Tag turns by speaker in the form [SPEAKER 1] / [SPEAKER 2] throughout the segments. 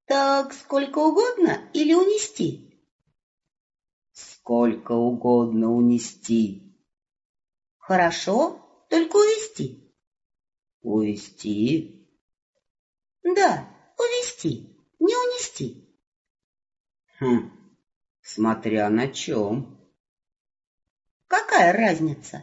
[SPEAKER 1] Так сколько угодно или унести?
[SPEAKER 2] Сколько угодно унести.
[SPEAKER 1] Хорошо, только увести.
[SPEAKER 2] Увести?
[SPEAKER 1] Да, увести, не унести.
[SPEAKER 2] Смотря на чем.
[SPEAKER 1] Какая разница?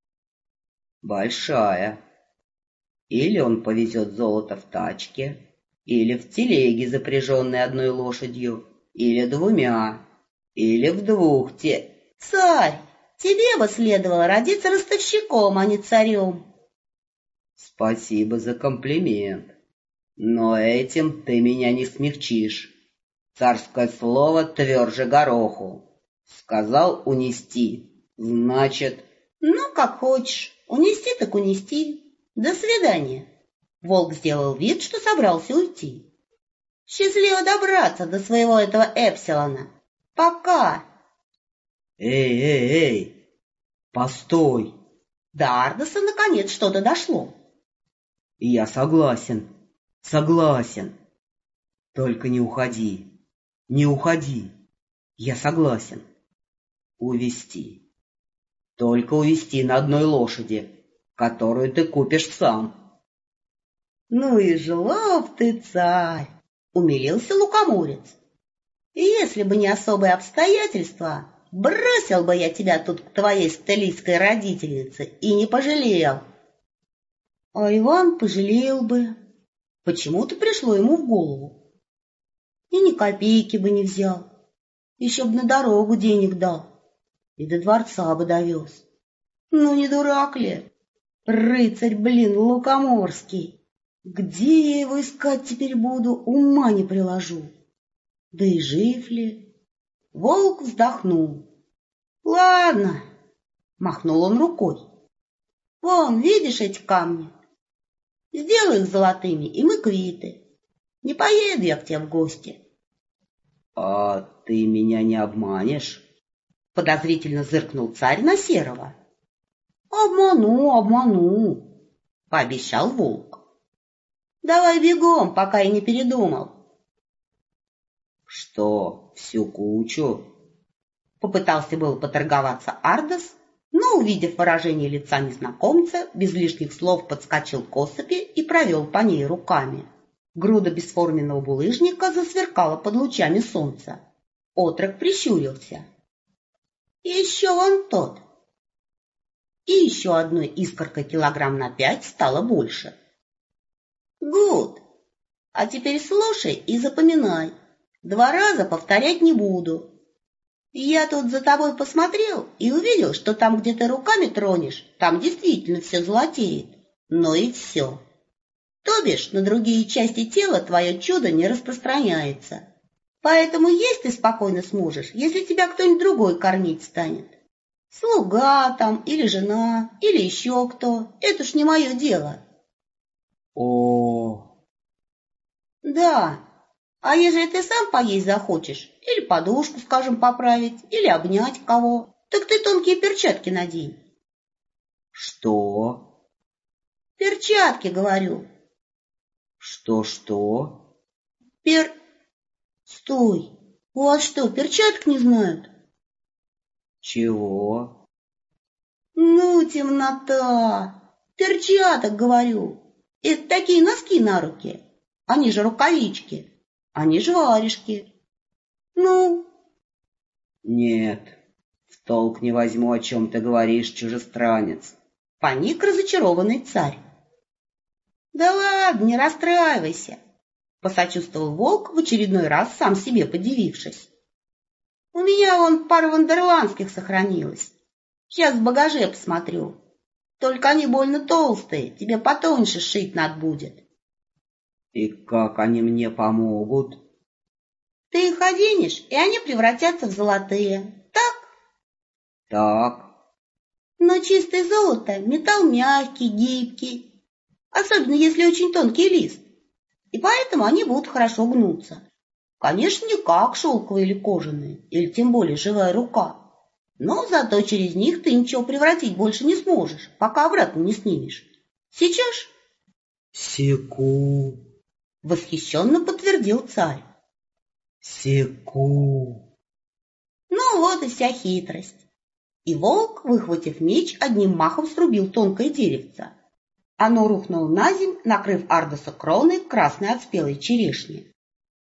[SPEAKER 2] Большая. Или он повезет золото в тачке, или в телеге, запряженной одной лошадью, или двумя, или в двух
[SPEAKER 1] Царь, тебе бы следовало родиться ростовщиком, а не царем.
[SPEAKER 2] Спасибо за комплимент, но этим ты меня не смягчишь. Царское слово тверже гороху. Сказал унести, значит...
[SPEAKER 1] Ну, как хочешь, унести так унести. До свидания. Волк сделал вид, что собрался уйти. Счастливо добраться до своего этого Эпсилона. Пока.
[SPEAKER 2] Эй, постой.
[SPEAKER 1] До Ардоса наконец что-то дошло.
[SPEAKER 2] Я согласен. Только не уходи. Не уходи. Я согласен. Увести. Только увести на одной лошади, которую ты купишь сам.
[SPEAKER 1] Ну и жлоб ты, царь, умилился лукоморец. Если бы не особые обстоятельства, бросил бы я тебя тут к твоей столицкой родительнице и не пожалел. А Иван пожалел бы. Почему-то пришло ему в голову. И ни копейки бы не взял. Еще бы на дорогу денег дал. И до дворца бы довез. Ну, не дурак ли? Рыцарь, лукоморский. Где я его искать теперь буду, ума не приложу. Да и жив ли? Волк вздохнул. Ладно, махнул он рукой. Вон, видишь эти камни? Сделай их золотыми, и мы квиты. Не поеду я к тебе в гости.
[SPEAKER 2] А ты меня не обманешь?
[SPEAKER 1] Подозрительно зыркнул царь на Серого. Обману, пообещал волк. Давай бегом, пока я не передумал.
[SPEAKER 2] Что, всю кучу?
[SPEAKER 1] Попытался было поторговаться Ардос, но, увидев выражение лица незнакомца, без лишних слов подскочил к осыпи и провел по ней руками. Груда бесформенного булыжника засверкала под лучами солнца. Отрок прищурился. Еще вон тот. И еще одной искоркой килограмм на 5 стало больше. Гуд. А теперь слушай и запоминай. 2 раза повторять не буду. Я тут за тобой посмотрел и увидел, что там, где ты руками тронешь, там действительно все золотеет. Но и все. То бишь, на другие части тела твое чудо не распространяется. Поэтому есть ты спокойно сможешь, если тебя кто-нибудь другой кормить станет. Слуга там, или жена, или еще кто. Это ж не мое дело.
[SPEAKER 2] О.
[SPEAKER 1] Да. А ежели ты сам поесть захочешь, или подушку, скажем, поправить, или обнять кого, так ты тонкие перчатки надень.
[SPEAKER 2] Что?
[SPEAKER 1] Перчатки, говорю.
[SPEAKER 2] Что?
[SPEAKER 1] Стой. У вас что, перчаток не знают?
[SPEAKER 2] Чего?
[SPEAKER 1] Ну, темнота. Перчаток, говорю. Это такие носки на руки. Они же рукавички. Они же варежки. Ну?
[SPEAKER 2] Нет, в толк не возьму, о чем ты говоришь, чужестранец.
[SPEAKER 1] Паник разочарованный царь. Да ладно, не расстраивайся, посочувствовал волк, в очередной раз сам себе подивившись. У меня вон пара вандерландских сохранилась. Сейчас в багаже посмотрю. Только они больно толстые, тебе потоньше шить надо будет.
[SPEAKER 2] И как они мне помогут?
[SPEAKER 1] Ты их оденешь, и они превратятся в золотые. Так?
[SPEAKER 2] Так.
[SPEAKER 1] Но чистое золото — металл мягкий, гибкий. Особенно, если очень тонкий лист. И поэтому они будут хорошо гнуться. Конечно, не как шелковые или кожаные, или тем более живая рука. Но зато через них ты ничего превратить больше не сможешь, пока обратно не снимешь. Сейчас?
[SPEAKER 2] Секу.
[SPEAKER 1] Восхищенно подтвердил царь.
[SPEAKER 2] Секу.
[SPEAKER 1] Ну вот и вся хитрость. И волк, выхватив меч, одним махом срубил тонкое деревце. Оно рухнуло на земь, накрыв Ардоса кроной красной от спелой черешни.